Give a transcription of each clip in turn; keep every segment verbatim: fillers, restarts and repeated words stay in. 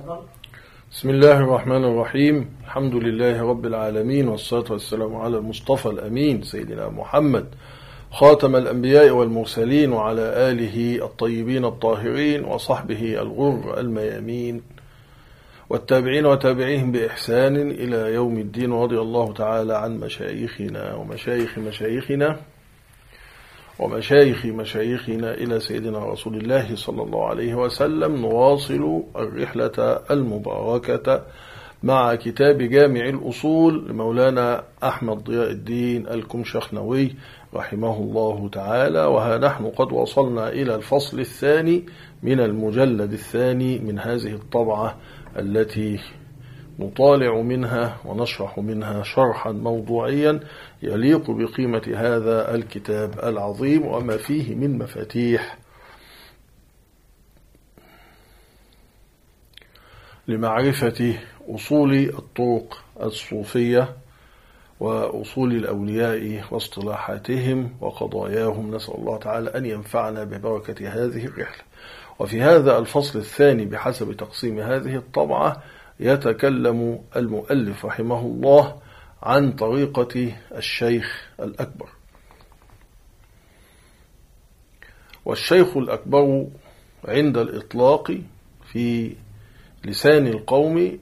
بسم الله الرحمن الرحيم. الحمد لله رب العالمين، والصلاة والسلام على المصطفى الأمين سيدنا محمد خاتم الأنبياء والمرسلين، وعلى آله الطيبين الطاهرين وصحبه الغر الميامين والتابعين وتابعيهم بإحسان إلى يوم الدين. رضي الله تعالى عن مشايخنا ومشايخ مشايخنا ومشايخ مشايخنا إلى سيدنا رسول الله صلى الله عليه وسلم. نواصل الرحلة المباركة مع كتاب جامع الأصول لمولانا أحمد ضياء الدين الكمشخنوي رحمه الله تعالى، وها نحن قد وصلنا إلى الفصل الثاني من المجلد الثاني من هذه الطبعة التي نطالع منها ونشرح منها شرحا موضوعيا يليق بقيمة هذا الكتاب العظيم وما فيه من مفاتيح لمعرفة أصول الطرق الصوفية وأصول الأولياء واصطلاحاتهم وقضاياهم. نسأل الله تعالى أن ينفعنا ببركة هذه الرحلة. وفي هذا الفصل الثاني بحسب تقسيم هذه الطبعة يتكلم المؤلف رحمه الله عن طريقة الشيخ الأكبر. والشيخ الأكبر عند الإطلاق في لسان القوم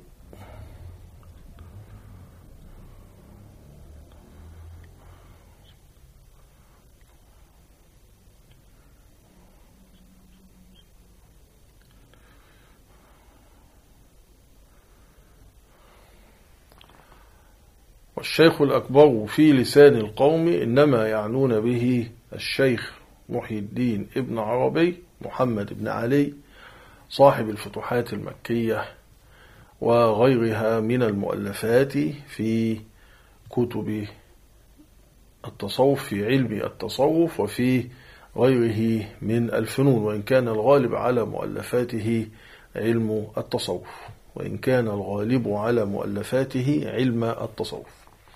والشيخ الأكبر في لسان القوم إنما يعنون به الشيخ محي الدين ابن عربي محمد بن علي صاحب الفتوحات المكية وغيرها من المؤلفات في كتب التصوف، في علم التصوف وفي غيره من الفنون، وإن كان الغالب على مؤلفاته علم التصوف وإن كان الغالب على مؤلفاته علم التصوف.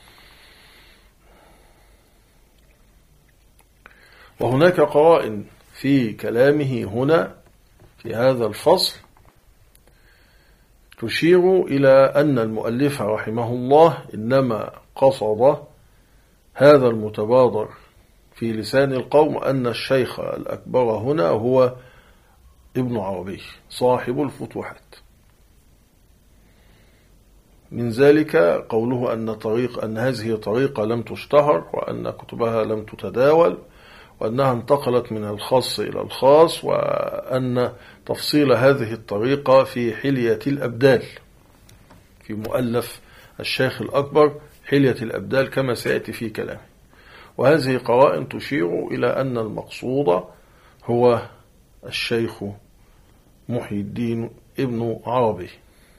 وهناك قرائن في كلامه هنا في هذا الفصل تشير إلى أن المؤلف رحمه الله إنما قصد هذا المتبادر في لسان القوم أن الشيخ الأكبر هنا هو ابن عربي صاحب الفتوحات. من ذلك قوله أن طريق أن هذه طريقة لم تشتهر، وأن كتبها لم تتداول، وأنها انتقلت من الخاص إلى الخاص، وأن تفصيل هذه الطريقة في حلية الأبدال في مؤلف الشيخ الأكبر حلية الأبدال كما سيأتي في كلامه. وهذه قرائن تشير إلى أن المقصود هو الشيخ محي الدين ابن عربي،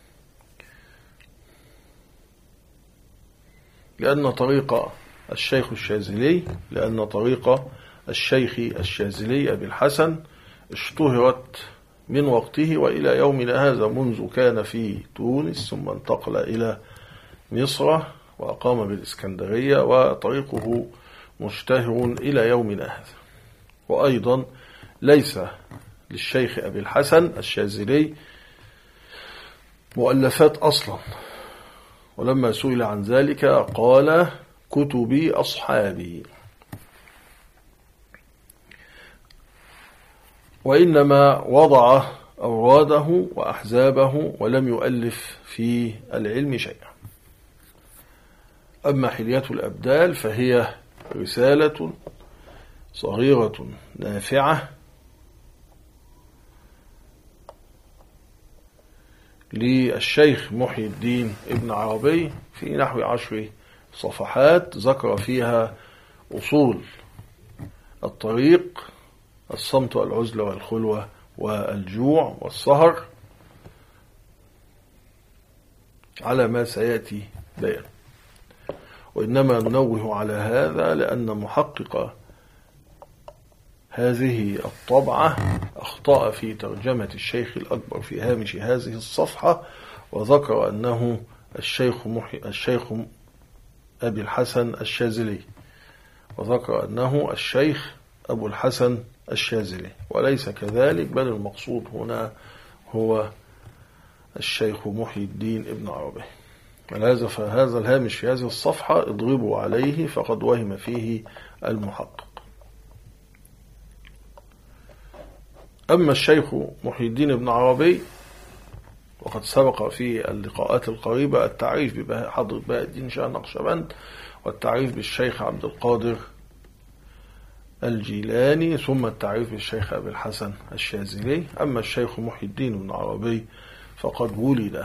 لأن طريق الشيخ الشاذلي لأن طريق الشيخ الشاذلي أبي الحسن اشتهرت من وقته وإلى يومنا هذا، منذ كان في تونس ثم انتقل إلى مصر وأقام بالإسكندرية، وطريقه مشتهر إلى يومنا هذا. وأيضا ليس للشيخ أبي الحسن الشاذلي مؤلفات أصلا، ولما سئل عن ذلك قال كتبي أصحابي، وإنما وضع أوراده وأحزابه ولم يؤلف في العلم شيئا. أما حلية الأبدال فهي رسالة صغيرة نافعة للشيخ محي الدين ابن عربي في نحو عشر صفحات، ذكر فيها أصول الطريق: الصمت والعزلة والخلوة والجوع والسهر، على ما سيأتي بيان. وإنما ننوه على هذا لأن محقق هذه الطبعة أخطأ في ترجمة الشيخ الأكبر في هامش هذه الصفحة، وذكر أنه الشيخ محي الشيخ أبي الحسن الشاذلي، وذكر أنه الشيخ أبو الحسن الشاذلي، وليس كذلك، بل المقصود هنا هو الشيخ محي الدين ابن عربي. ولهذا فهذا الهامش في هذه الصفحة اضربوا عليه فقد وهم فيه المحقق. أما الشيخ محي الدين ابن عربي وقد سبق في اللقاءات القريبة التعريف بحضرة بهاء الدين شاه النقشبند والتعريف بالشيخ عبد القادر الجيلاني ثم التعريف بالشيخ أبي الحسن الشاذلي. أما الشيخ محي الدين ابن عربي فقد ولد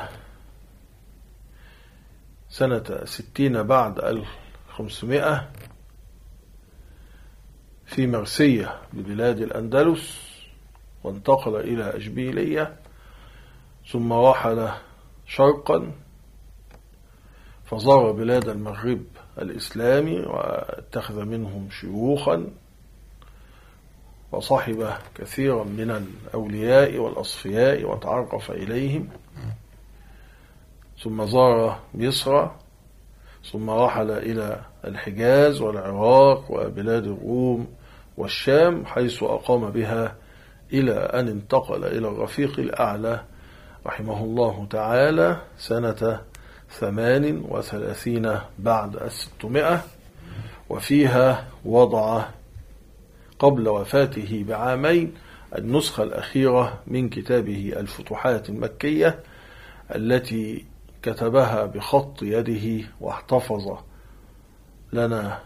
سنة ستين بعد ألف وخمسمائة في مرسية ببلاد الأندلس، وانتقل إلى أشبيلية ثم رحل شرقا فزار بلاد المغرب الإسلامي واتخذ منهم شيوخا وصحب كثيرا من الأولياء والأصفياء وتعرف إليهم، ثم زار مصر ثم رحل إلى الحجاز والعراق وبلاد الروم والشام حيث أقام بها إلى أن انتقل إلى الرفيق الأعلى رحمه الله تعالى سنة ثمان وثلاثين بعد الستمائة، وفيها وضع قبل وفاته بعامين النسخة الأخيرة من كتابه الفتوحات المكية التي كتبها بخط يده واحتفظ لنا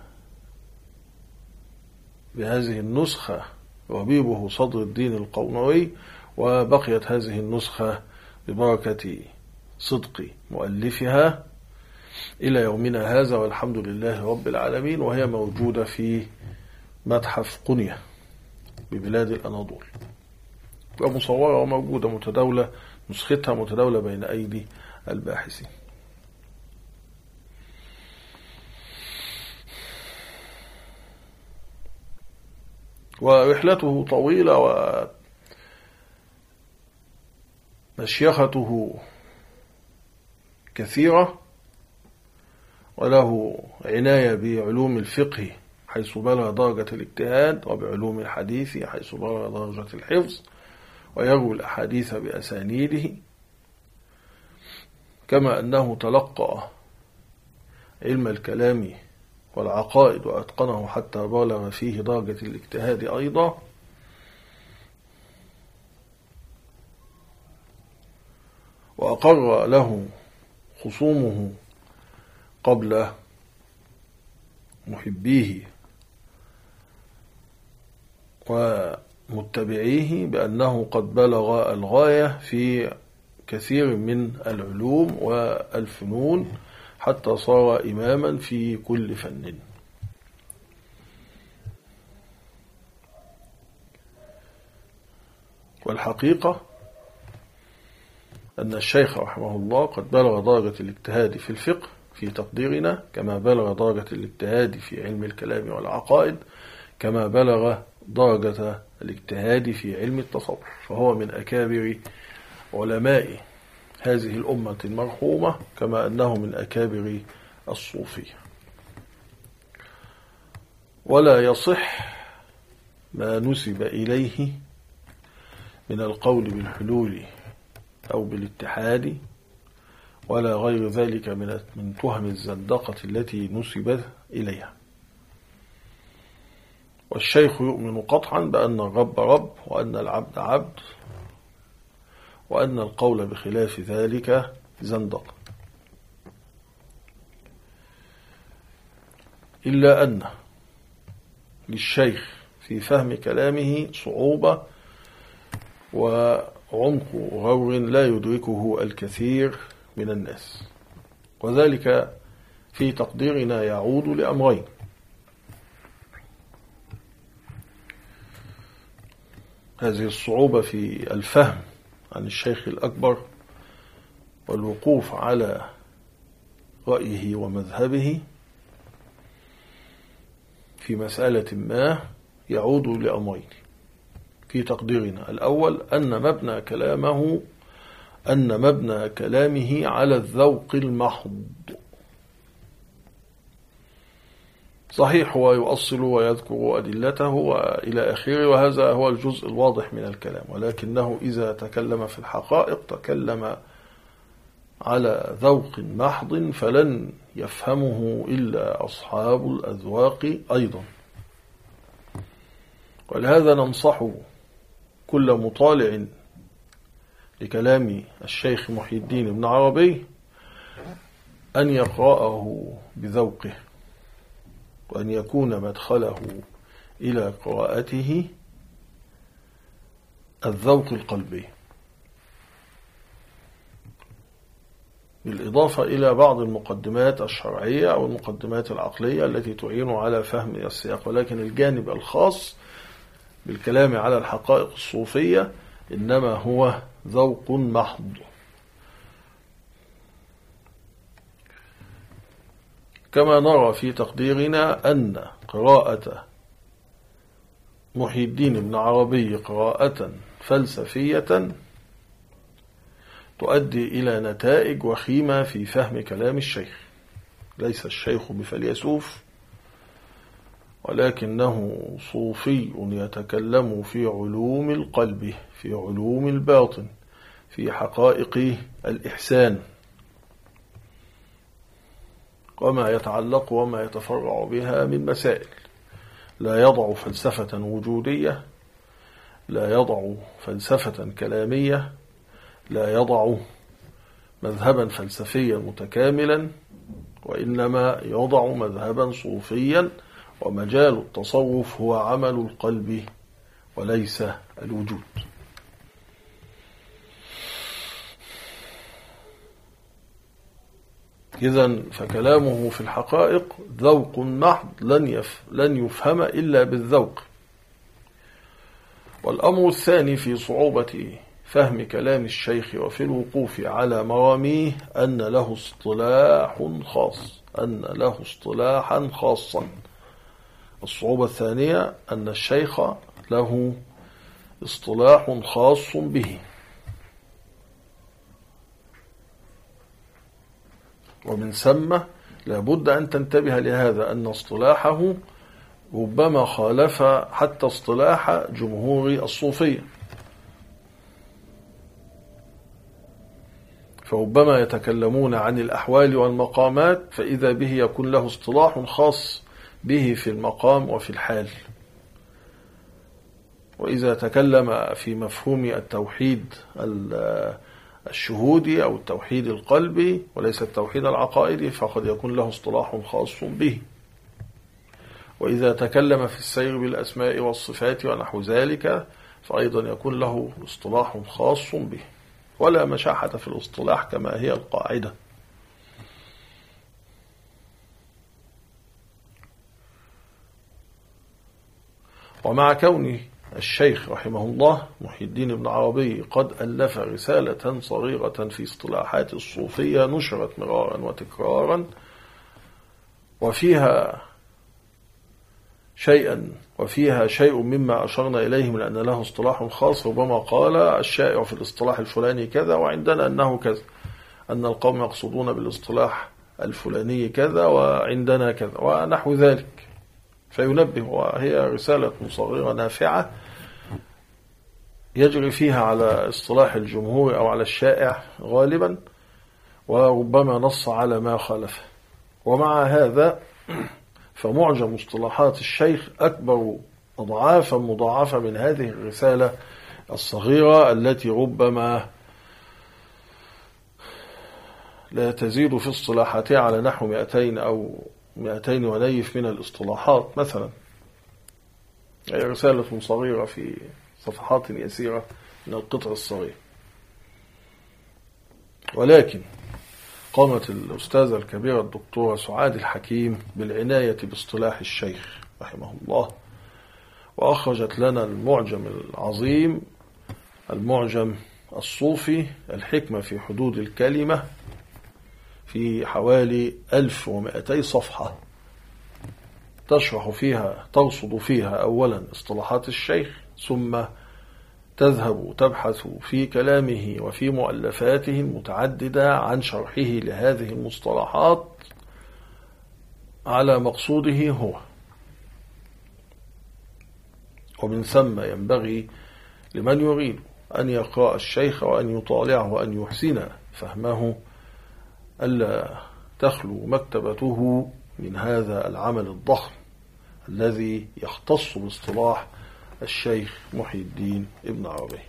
بهذه النسخة ربيبه صدر الدين القونوي، وبقيت هذه النسخة ببركة صدق مؤلفها إلى يومنا هذا والحمد لله رب العالمين، وهي موجودة في متحف قنية ببلاد الأناضول ومصورة وموجودة متداولة، نسختها متداولة بين أيدي الباحثين. ورحلته طويلة ومشيخته كثيرة، وله عناية بعلوم الفقه حيث بلغ درجة الاجتهاد، وبعلوم الحديث حيث بلغ درجة الحفظ، ويروي الأحاديث بأسانيده، كما أنه تلقى علم الكلام والعقائد وأتقنه حتى بلغ فيه درجة الاجتهاد أيضا. وأقر له خصومه قبل محبيه ومتبعيه بأنه قد بلغ الغاية في كثير من العلوم والفنون حتى صار إماما في كل فن. والحقيقة أن الشيخ رحمه الله قد بلغ درجة الاجتهاد في الفقه في تقديرنا، كما بلغ درجة الاجتهاد في علم الكلام والعقائد، كما بلغ درجة الاجتهاد في علم التصوف، فهو من أكابر علماء هذه الأمة المرحومة، كما أنه من أكابر الصوفية. ولا يصح ما نسب إليه من القول بالحلول أو بالاتحاد ولا غير ذلك من من تهم الزندقة التي نسبت إليها. والشيخ يؤمن قطعا بأن الرب رب وأن العبد عبد، وأن القول بخلاف ذلك زندقة، إلا أن للشيخ في فهم كلامه صعوبة وعمق غور لا يدركه الكثير من الناس، وذلك في تقديرنا يعود لأمرين: هذه الصعوبة في الفهم عن الشيخ الأكبر والوقوف على رأيه ومذهبه في مسألة ما يعود لأمرين في تقديرنا. الأول أن مبنى كلامه أن مبنى كلامه على الذوق المحض. صحيح هو يؤصل ويذكر أدلته وإلى آخره، وهذا هو الجزء الواضح من الكلام، ولكنه إذا تكلم في الحقائق تكلم على ذوق محض فلن يفهمه إلا أصحاب الأذواق أيضا. ولهذا ننصح كل مطالع لكلام الشيخ محي الدين بن عربي أن يقرأه بذوقه، وأن يكون مدخله إلى قراءته الذوق القلبي، بالإضافة إلى بعض المقدمات الشرعية أو المقدمات العقلية التي تعين على فهم السياق. ولكن الجانب الخاص بالكلام على الحقائق الصوفية إنما هو ذوق محض. كما نرى في تقديرنا أن قراءة محي الدين بن عربي قراءة فلسفية تؤدي إلى نتائج وخيمة في فهم كلام الشيخ. ليس الشيخ بفيلسوف، ولكنه صوفي يتكلم في علوم القلب، في علوم الباطن، في حقائق الإحسان وما يتعلق وما يتفرع بها من مسائل. لا يضع فلسفة وجودية، لا يضع فلسفة كلامية، لا يضع مذهبا فلسفيا متكاملا، وإنما يضع مذهبا صوفيا، ومجال التصوف هو عمل القلب وليس الوجود. إذن فكلامه في الحقائق ذوق محض لن يف لن يفهم إلا بالذوق. والأمر الثاني في صعوبة فهم كلام الشيخ وفي الوقوف على مراميه أن له اصطلاح خاص، أن له اصطلاحا خاصا. الصعوبة الثانية أن الشيخ له اصطلاح خاص به، ومن ثم لابد أن تنتبه لهذا، أن اصطلاحه ربما خالف حتى اصطلاح جمهور الصوفية، فربما يتكلمون عن الأحوال والمقامات فإذا به يكون له اصطلاح خاص به في المقام وفي الحال. وإذا تكلم في مفهوم التوحيد الشهودي أو التوحيد القلبي وليس التوحيد العقائدي فقد يكون له اصطلاح خاص به. وإذا تكلم في السير بالأسماء والصفات ونحو ذلك فأيضا يكون له اصطلاح خاص به، ولا مشاحة في الاصطلاح كما هي القاعدة. ومع كون الشيخ رحمه الله محي الدين بن عربي قد ألف رسالة صغيرة في اصطلاحات الصوفية نشرت مرارا وتكرارا، وفيها شيئا وفيها شيء مما أشرنا إليه من أن له اصطلاح خاص، ربما قال الشائع في الاصطلاح الفلاني كذا وعندنا أنه كذا، أن القوم يقصدون بالاصطلاح الفلاني كذا وعندنا كذا ونحو ذلك، فينبه. وهي رسالة صغيرة نافعة يجري فيها على اصطلاح الجمهور أو على الشائع غالبا، وربما نص على ما خالفه. ومع هذا فمعجم مصطلحات الشيخ أكبر أضعافا مضاعفة من هذه الرسالة الصغيرة التي ربما لا تزيد في اصطلاحاتها على نحو مئتين أو مئتين ونيف من الاصطلاحات مثلا. هي رسالة صغيرة في صفحات يسيرة من القطع الصغير، ولكن قامت الأستاذة الكبيرة الدكتورة سعاد الحكيم بالعناية باصطلاح الشيخ رحمه الله، وأخرجت لنا المعجم العظيم، المعجم الصوفي، الحكمة في حدود الكلمة، في حوالي ألف ومئتي صفحة، تشرح فيها ترصد فيها أولا اصطلاحات الشيخ، ثم تذهب تبحث في كلامه وفي مؤلفاته المتعددة عن شرحه لهذه المصطلحات على مقصوده هو. ومن ثم ينبغي لمن يريد أن يقرأ الشيخ وأن يطالعه وأن يحسن فهمه ألا تخلو مكتبته من هذا العمل الضخم الذي يختص باصطلاح الشيخ محي الدين ابن عربي.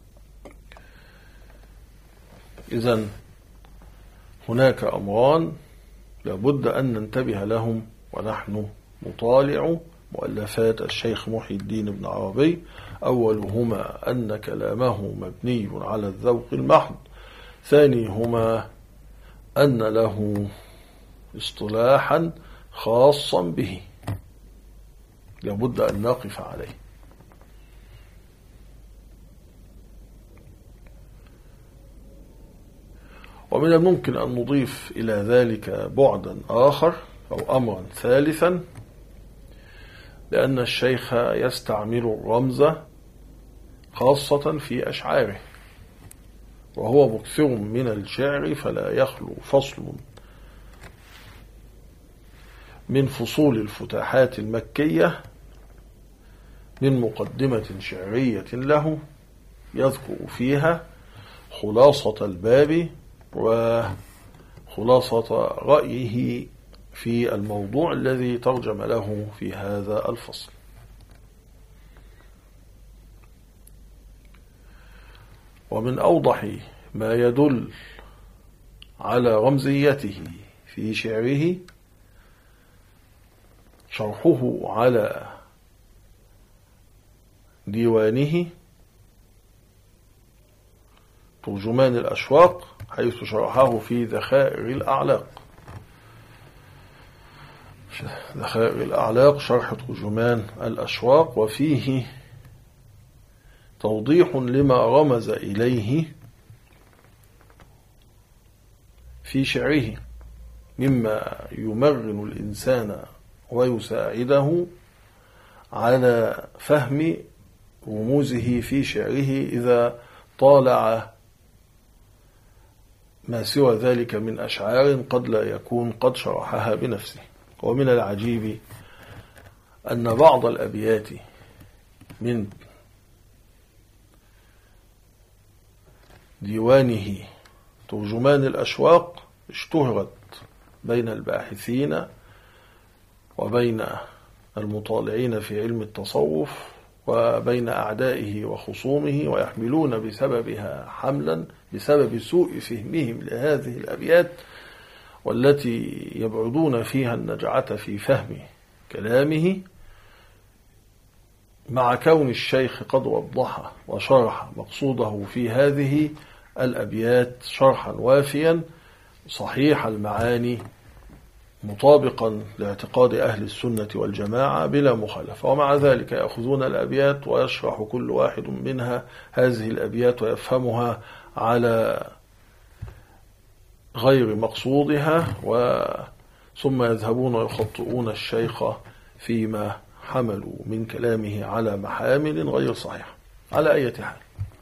إذن هناك أمران لابد أن ننتبه لهم ونحن نطالع مؤلفات الشيخ محي الدين ابن عربي. أولهما أن كلامه مبني على الذوق المحض، ثانيهما أن له اصطلاحا خاصا به لابد أن نقف عليه. ومن الممكن أن نضيف إلى ذلك بعدا آخر أو أمرا ثالثا، لأن الشيخ يستعمل الرمز خاصة في أشعاره، وهو مكثر من الشعر، فلا يخلو فصل من فصول الفتاحات المكية من مقدمة شعرية له يذكر فيها خلاصة الباب وخلاصة رأيه في الموضوع الذي ترجم له في هذا الفصل. ومن أوضح ما يدل على رمزيته في شعره شرحه على ديوانه ترجمان الأشواق، حيث شرحه في ذخائر الأعلاق. ذخائر الأعلاق شرح ترجمان الأشواق، وفيه توضيح لما رمز إليه في شعره مما يمرن الإنسان ويساعده على فهم رموزه في شعره إذا طالع ما سوى ذلك من أشعار قد لا يكون قد شرحها بنفسه. ومن العجيب أن بعض الأبيات من ديوانه ترجمان الأشواق اشتهرت بين الباحثين وبين المطالعين في علم التصوف وبين أعدائه وخصومه، ويحملون بسببها حملا بسبب سوء فهمهم لهذه الأبيات، والتي يبعدون فيها النجعة في فهم كلامه، مع كون الشيخ قد وضح وشرح مقصوده في هذه الأبيات شرحا وافيا صحيح المعاني مطابقا لاعتقاد أهل السنة والجماعة بلا مخالفة. ومع ذلك يأخذون الأبيات ويشرح كل واحد منها هذه الأبيات ويفهمها على غير مقصودها، ثم يذهبون ويخطئون الشيخ فيما حملوا من كلامه على محامل غير صحيحة. على أي حال،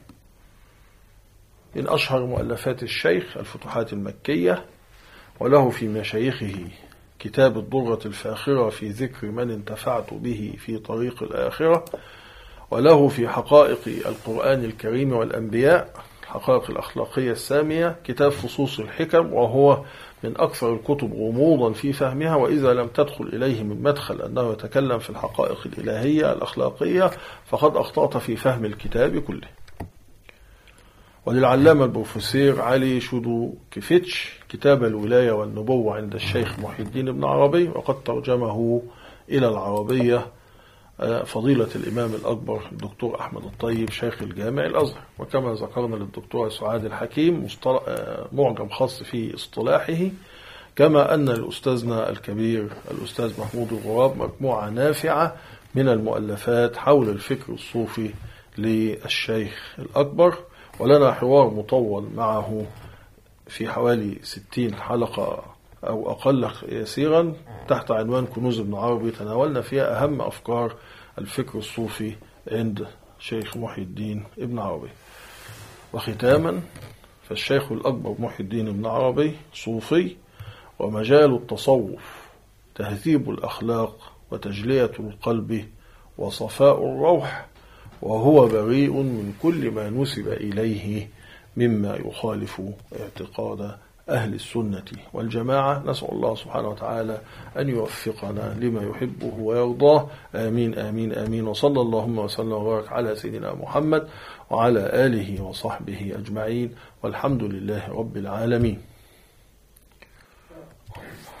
من أشهر مؤلفات الشيخ الفتوحات المكية، وله في مشايخه كتاب الضرة الفاخرة في ذكر من انتفعت به في طريق الآخرة، وله في حقائق القرآن الكريم والأنبياء الحقائق الأخلاقية السامية كتاب فصوص الحكم، وهو من أكثر الكتب غموضا في فهمها، وإذا لم تدخل إليه من مدخل أنه يتكلم في الحقائق الإلهية الأخلاقية فقد أخطأت في فهم الكتاب كله. وللعلامة البروفيسور علي شودوكيفيتش كتاب الولاية والنبوة عند الشيخ محي الدين ابن عربي، وقد ترجمه إلى العربية فضيلة الإمام الأكبر الدكتور أحمد الطيب شيخ الجامع الأزهر. وكما ذكرنا للدكتور سعاد الحكيم معجم خاص في اصطلاحه، كما أن لأستاذنا الكبير الأستاذ محمود الغراب مجموعة نافعة من المؤلفات حول الفكر الصوفي للشيخ الأكبر. ولنا حوار مطول معه في حوالي ستين حلقة أو أقل يسيرا تحت عنوان كنوز ابن عربي، تناولنا فيها أهم أفكار الفكر الصوفي عند شيخ محي الدين ابن عربي. وختاما، فالشيخ الأكبر محي الدين ابن عربي صوفي، ومجال التصوف تهذيب الأخلاق وتجلية القلب وصفاء الروح، وهو بريء من كل ما نسب إليه مما يخالف اعتقاد أهل السنة والجماعة. نسأل الله سبحانه وتعالى أن يوفقنا لما يحبه ويرضاه. آمين آمين آمين. وصلى اللهم وسلم وبارك على سيدنا محمد وعلى آله وصحبه أجمعين، والحمد لله رب العالمين.